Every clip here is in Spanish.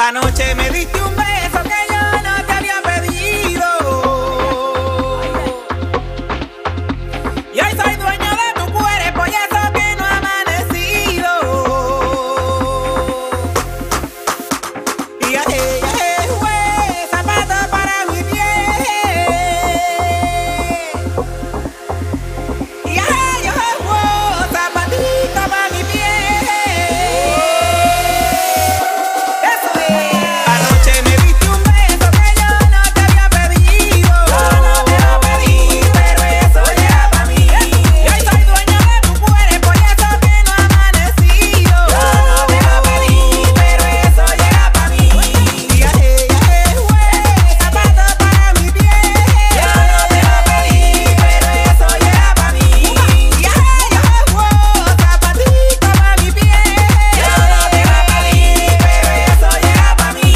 Anoche me diste un beso que yo no te había pedido. Y hoy soy dueño de tu cuerpo y eso que no ha amanecido. Y fue zapato para mi pie. Y yo fue zapatito para mi pie. Anoche me diste un beso que yo no te había pedido. Yo no te lo pedí, pero eso ya pa' mí. Y hoy soy dueño de tu cuerpo y eso que no ha amanecido. Yo no te lo pedí, pero eso ya pa' mí. Y fue zapato para mi pie. Yo no te lo pedí, pero eso ya pa' mí. Y fue zapatito para mi pie. Yo no te lo pedí, pero eso ya pa' mí.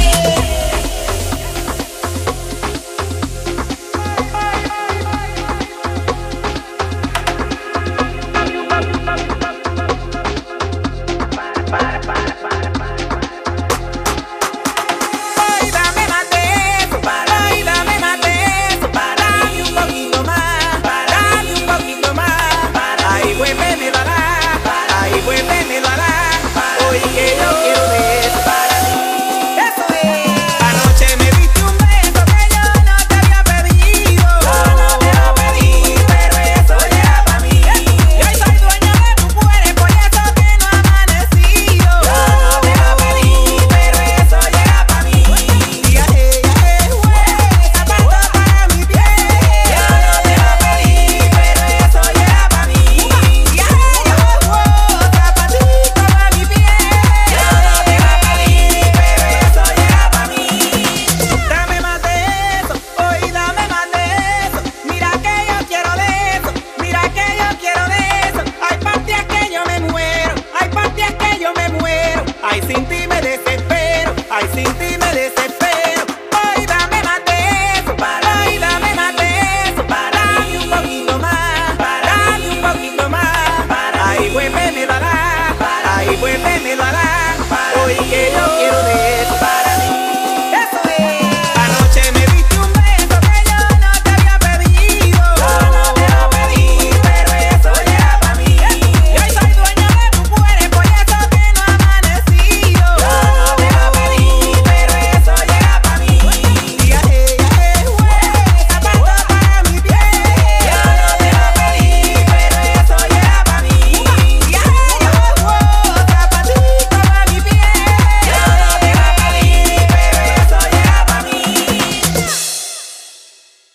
Ay, dame más de eso, ay, dame más de eso, dame un poquito más, dame un poquito más, ay, vuélvemelo a dar, ay, vuélvemelo a dar, hoy que yo quiero de eso para mí. Eso es. Anoche me diste un beso que yo no te había pedido. Yo no te lo pedí, pero eso ya pa' mí. Y hoy soy dueño de tu cuerpo y eso que no ha amanecido. Yo no te lo pedí, pero eso ya pa' mí. Y fue zapato para mi pie. Yo no te lo pedí, pero eso ya pa' mí. Y fue zapatito para mi pie. Yo no te lo pedí, pero eso ya pa' mí. Dame más de eso, hoy dame más de eso. Mira que yo quiero de eso, mira que yo quiero de eso. Hay partes que yo me muero, hay partes que yo me muero. Ay, sin ti me desespero, ay, sin ti me desespero. Hoy dame más de eso, ay, dame más de eso. Dame un poquito más, dame un poquito más. Ay, vuélvemelo a dar, ay, vuélvemelo a dar. Hoy que